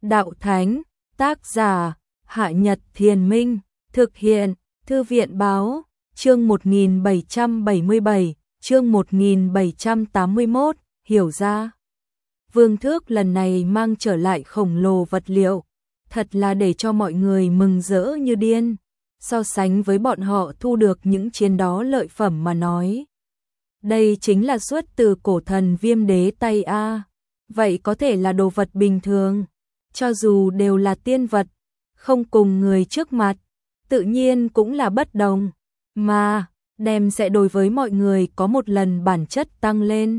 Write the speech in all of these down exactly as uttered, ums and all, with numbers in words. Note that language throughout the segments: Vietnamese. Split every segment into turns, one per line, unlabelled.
đạo thánh, tác giả, Hạ Nhật Thiền Minh, thực hiện, Thư viện báo, chương một nghìn bảy trăm bảy mươi bảy, chương một nghìn bảy trăm tám mươi mốt, hiểu ra. Vương Thước lần này mang trở lại khổng lồ vật liệu, thật là để cho mọi người mừng rỡ như điên, so sánh với bọn họ thu được những chiến đó lợi phẩm mà nói. Đây chính là xuất từ cổ thần Viêm Đế tay A, vậy có thể là đồ vật bình thường, cho dù đều là tiên vật, không cùng người trước mặt, tự nhiên cũng là bất đồng, mà đem sẽ đối với mọi người có một lần bản chất tăng lên.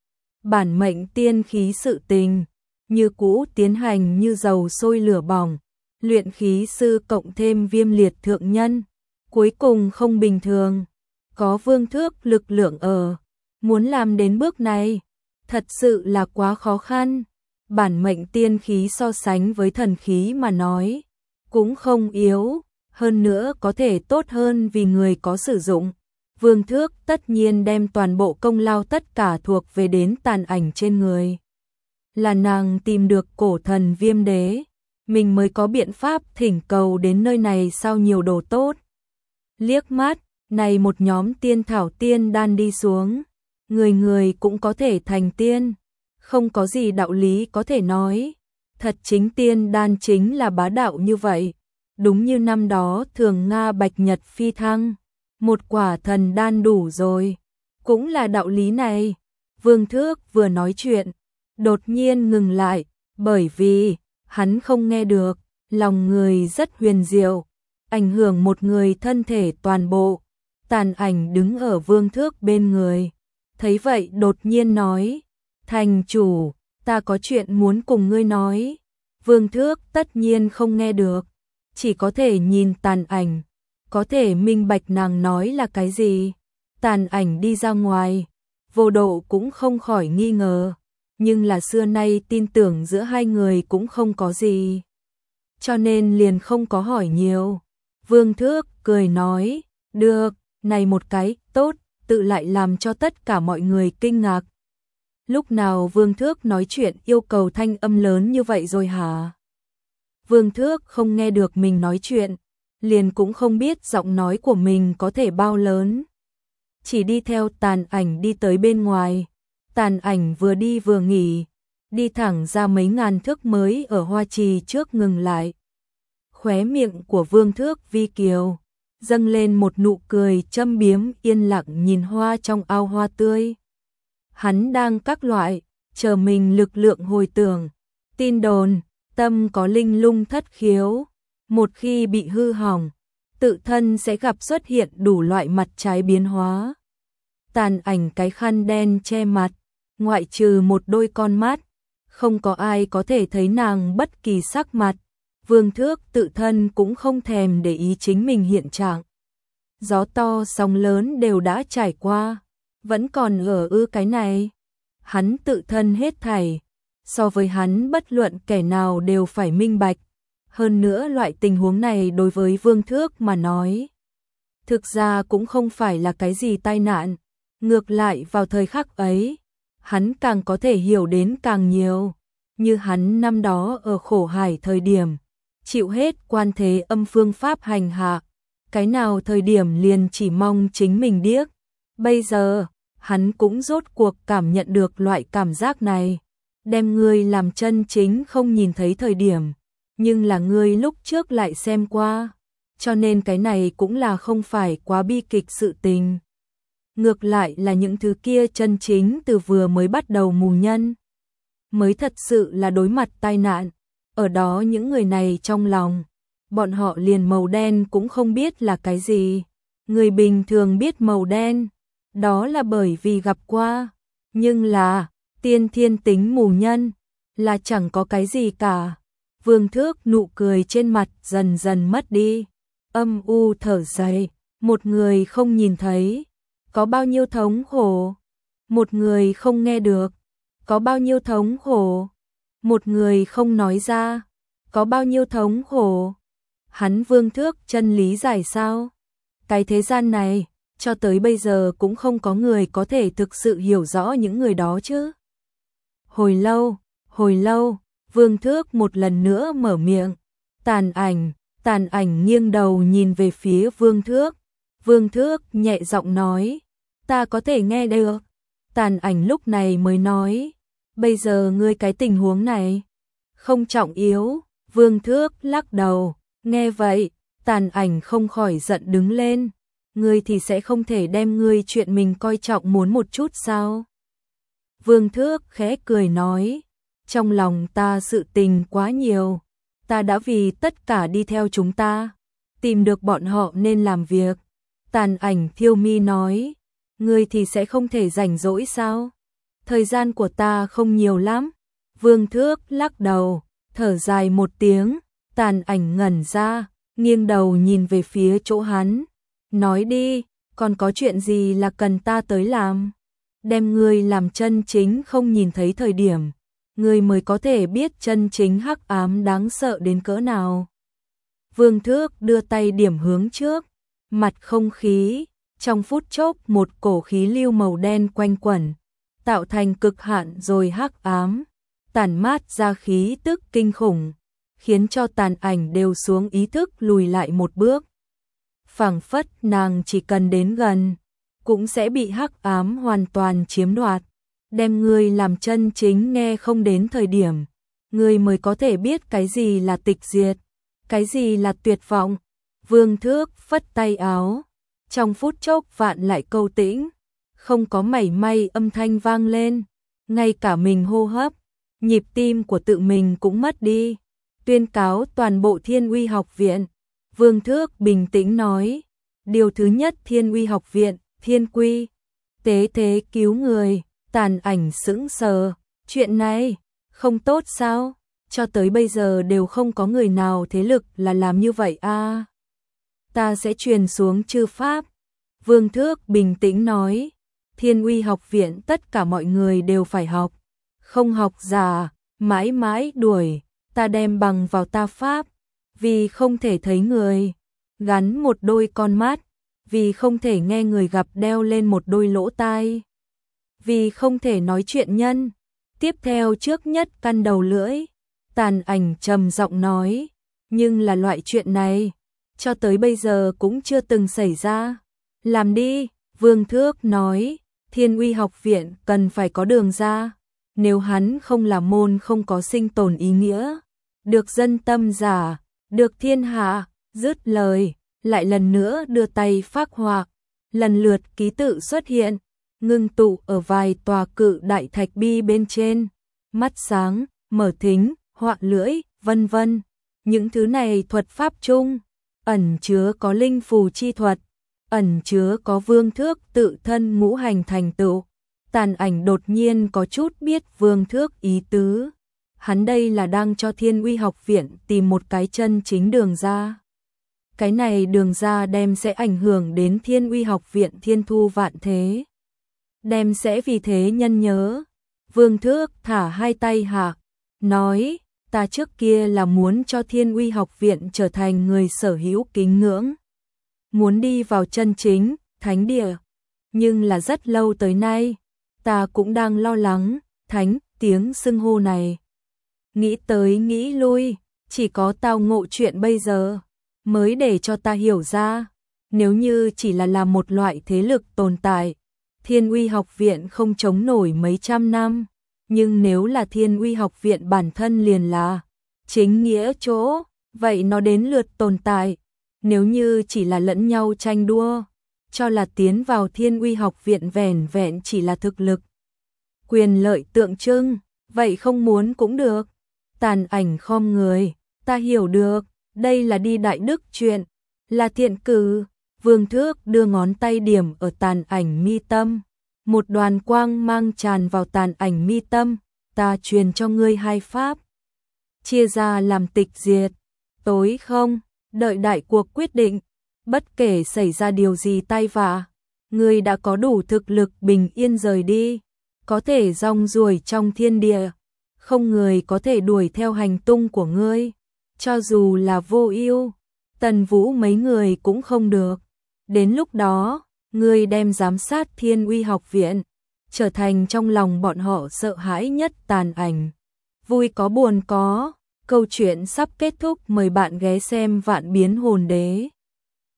Bản mệnh tiên khí sự tình, như cũ tiến hành như dầu sôi lửa bỏng, luyện khí sư cộng thêm Viêm Liệt thượng nhân, cuối cùng không bình thường, có Vương Thước lực lượng ở, muốn làm đến bước này, thật sự là quá khó khăn. Bản mệnh tiên khí so sánh với thần khí mà nói, cũng không yếu, hơn nữa có thể tốt hơn vì người có sử dụng. Vương Thước tất nhiên đem toàn bộ công lao tất cả thuộc về đến tàn ảnh trên người. Là nàng tìm được cổ thần Viêm Đế, mình mới có biện pháp thỉnh cầu đến nơi này sao nhiều đồ tốt. Liếc mắt, này một nhóm tiên thảo tiên đan đi xuống, người người cũng có thể thành tiên, không có gì đạo lý có thể nói. Thật chính tiên đan chính là bá đạo như vậy, đúng như năm đó Thường Nga Bạch Nhật phi thăng, một quả thần đan đủ rồi, cũng là đạo lý này. Vương Thước vừa nói chuyện, đột nhiên ngừng lại, bởi vì hắn không nghe được, lòng người rất huyền diệu, ảnh hưởng một người thân thể toàn bộ. Tàn ảnh đứng ở Vương Thước bên người, thấy vậy đột nhiên nói, thành chủ, ta có chuyện muốn cùng ngươi nói. Vương Thước tất nhiên không nghe được, chỉ có thể nhìn tàn ảnh, có thể minh bạch nàng nói là cái gì. Tàn ảnh đi ra ngoài, Vô Độ cũng không khỏi nghi ngờ, nhưng là xưa nay tin tưởng giữa hai người cũng không có gì, cho nên liền không có hỏi nhiều. Vương Thước cười nói, được, này một cái, tốt, tự lại làm cho tất cả mọi người kinh ngạc. Lúc nào Vương Thước nói chuyện yêu cầu thanh âm lớn như vậy rồi hả? Vương Thước không nghe được mình nói chuyện, liền cũng không biết giọng nói của mình có thể bao lớn. Chỉ đi theo tàn ảnh đi tới bên ngoài, tàn ảnh vừa đi vừa nghỉ, đi thẳng ra mấy ngàn thước mới ở hoa trì trước ngừng lại. Khóe miệng của Vương Thước vi kiều, dâng lên một nụ cười châm biếm, yên lặng nhìn hoa trong ao hoa tươi. Hắn đang các loại, chờ mình lực lượng hồi tưởng, tin đồn, tâm có linh lung thất khiếu, một khi bị hư hỏng, tự thân sẽ gặp xuất hiện đủ loại mặt trái biến hóa. Tàn ảnh cái khăn đen che mặt, ngoại trừ một đôi con mắt, không có ai có thể thấy nàng bất kỳ sắc mặt. Vương Thước tự thân cũng không thèm để ý chính mình hiện trạng. Gió to sóng lớn đều đã trải qua, vẫn còn ở ư cái này. Hắn tự thân hết thảy, so với hắn bất luận kẻ nào đều phải minh bạch. Hơn nữa loại tình huống này đối với Vương Thước mà nói, thực ra cũng không phải là cái gì tai nạn. Ngược lại vào thời khắc ấy, hắn càng có thể hiểu đến càng nhiều. Như hắn năm đó ở khổ hải thời điểm, chịu hết quan thế âm phương pháp hành hạ, cái nào thời điểm liền chỉ mong chính mình điếc. Bây giờ, hắn cũng rốt cuộc cảm nhận được loại cảm giác này, đem ngươi làm chân chính không nhìn thấy thời điểm, nhưng là ngươi lúc trước lại xem qua, cho nên cái này cũng là không phải quá bi kịch sự tình. Ngược lại là những thứ kia chân chính từ vừa mới bắt đầu mù nhân, mới thật sự là đối mặt tai nạn. Ở đó những người này trong lòng, bọn họ liền màu đen cũng không biết là cái gì. Người bình thường biết màu đen, đó là bởi vì gặp qua, nhưng là tiên thiên tính mù nhân, là chẳng có cái gì cả. Vương Thước nụ cười trên mặt dần dần mất đi, âm u thở dài, một người không nhìn thấy, có bao nhiêu thống khổ, một người không nghe được, có bao nhiêu thống khổ, một người không nói ra, có bao nhiêu thống khổ. Hắn Vương Thước chân lý giải sao? Cái thế gian này, cho tới bây giờ cũng không có người có thể thực sự hiểu rõ những người đó chứ. Hồi lâu, hồi lâu, Vương Thước một lần nữa mở miệng. Tàn ảnh, Tàn ảnh nghiêng đầu nhìn về phía Vương Thước. Vương Thước nhẹ giọng nói, ta có thể nghe được. Tàn ảnh lúc này mới nói, bây giờ ngươi cái tình huống này không trọng yếu. Vương Thước lắc đầu, nghe vậy, Tàn ảnh không khỏi giận đứng lên. Ngươi thì sẽ không thể đem ngươi chuyện mình coi trọng muốn một chút sao? Vương Thước khẽ cười nói, trong lòng ta sự tình quá nhiều, ta đã vì tất cả đi theo chúng ta, tìm được bọn họ nên làm việc. Tàn ảnh thiêu mi nói, ngươi thì sẽ không thể rảnh rỗi sao? Thời gian của ta không nhiều lắm. Vương Thước lắc đầu, thở dài một tiếng. Tàn ảnh ngẩn ra, nghiêng đầu nhìn về phía chỗ hắn. Nói đi, còn có chuyện gì là cần ta tới làm? Đem ngươi làm chân chính không nhìn thấy thời điểm, ngươi mới có thể biết chân chính hắc ám đáng sợ đến cỡ nào. Vương Thước đưa tay điểm hướng trước, mặt không khí, trong phút chốc một cổ khí lưu màu đen quanh quẩn, tạo thành cực hạn rồi hắc ám, tản mát ra khí tức kinh khủng, khiến cho Tàn ảnh đều xuống ý thức lùi lại một bước. Phảng phất nàng chỉ cần đến gần, cũng sẽ bị hắc ám hoàn toàn chiếm đoạt. Đem ngươi làm chân chính nghe không đến thời điểm, ngươi mới có thể biết cái gì là tịch diệt, cái gì là tuyệt vọng. Vương Thước phất tay áo, trong phút chốc vạn lại câu tĩnh, không có mảy may âm thanh vang lên, ngay cả mình hô hấp, nhịp tim của tự mình cũng mất đi. Tuyên cáo toàn bộ Thiên Uy học viện. Vương Thước bình tĩnh nói, điều thứ nhất Thiên Uy học viện, Thiên Quy, tế thế cứu người. Tàn ảnh sững sờ, chuyện này không tốt sao? Cho tới bây giờ đều không có người nào thế lực là làm như vậy a. À, ta sẽ truyền xuống chư pháp. Vương Thước bình tĩnh nói, Thiên Uy học viện tất cả mọi người đều phải học, không học giả, mãi mãi đuổi, ta đem bằng vào ta pháp, vì không thể thấy người, gắn một đôi con mắt, vì không thể nghe người gặp đeo lên một đôi lỗ tai, vì không thể nói chuyện nhân, tiếp theo trước nhất căn đầu lưỡi. Tàn ảnh trầm giọng nói, nhưng là loại chuyện này, cho tới bây giờ cũng chưa từng xảy ra. Làm đi, Vương Thước nói, Thiên Uy học viện cần phải có đường ra, nếu hắn không làm môn không có sinh tồn ý nghĩa, được dân tâm giả, được thiên hạ. Dứt lời, lại lần nữa đưa tay phác họa, lần lượt ký tự xuất hiện, ngưng tụ ở vài tòa cự đại thạch bi bên trên, mắt sáng, mở thính, họa lưỡi, vân vân. Những thứ này thuật pháp chung, ẩn chứa có linh phù chi thuật, ẩn chứa có Vương Thước tự thân ngũ hành thành tựu. Tàn ảnh đột nhiên có chút biết Vương Thước ý tứ. Hắn đây là đang cho Thiên Uy học viện tìm một cái chân chính đường ra. Cái này đường ra đem sẽ ảnh hưởng đến Thiên Uy học viện thiên thu vạn thế. Đem sẽ vì thế nhân nhớ. Vương Thước thả hai tay hạ, nói, ta trước kia là muốn cho Thiên Uy học viện trở thành người sở hữu kính ngưỡng, muốn đi vào chân chính thánh địa, nhưng là rất lâu tới nay, ta cũng đang lo lắng thánh tiếng xưng hô này. Nghĩ tới nghĩ lui, chỉ có tao ngộ chuyện bây giờ mới để cho ta hiểu ra, nếu như chỉ là làm một loại thế lực tồn tại, Thiên Uy học viện không chống nổi mấy trăm năm, nhưng nếu là Thiên Uy học viện bản thân liền là chính nghĩa chỗ, vậy nó đến lượt tồn tại. Nếu như chỉ là lẫn nhau tranh đua, cho là tiến vào Thiên Uy học viện vẻn vẹn chỉ là thực lực, quyền lợi tượng trưng, vậy không muốn cũng được. Tàn ảnh khom người, ta hiểu được, đây là đi đại đức chuyện, là thiện cử. Vương Thước đưa ngón tay điểm ở tàn ảnh mi tâm, một đoàn quang mang tràn vào tàn ảnh mi tâm, ta truyền cho ngươi hai pháp, chia ra làm tịch diệt, tối không, đợi đại cuộc quyết định, bất kể xảy ra điều gì tai vạ, ngươi đã có đủ thực lực bình yên rời đi, có thể rong ruổi trong thiên địa, không người có thể đuổi theo hành tung của ngươi, cho dù là Vô Ưu, Tần Vũ mấy người cũng không được. Đến lúc đó, ngươi đem giám sát Thiên Uy học viện, trở thành trong lòng bọn họ sợ hãi nhất tàn ảnh. vui có buồn có. Câu chuyện sắp kết thúc, mời bạn ghé xem Vạn Biến Hồn Đế.